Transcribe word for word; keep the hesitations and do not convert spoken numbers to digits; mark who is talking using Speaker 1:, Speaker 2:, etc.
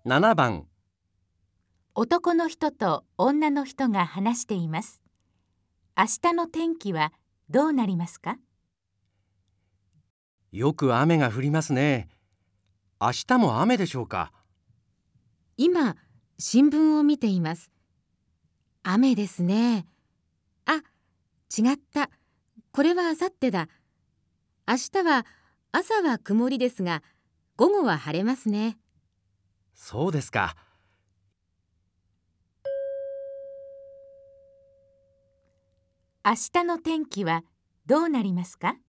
Speaker 1: ななばん、
Speaker 2: 男の人と女の人が話しています。明日の天気はどうなりますか？
Speaker 1: よく雨が降りますね。明日も雨でしょうか？
Speaker 3: 今、新聞を見ています。雨ですね。あ、違った。これはあさってだ。明日は朝は曇りですが、午後は晴れますね。
Speaker 1: そうですか。
Speaker 2: 明日の天気はどうなりますか？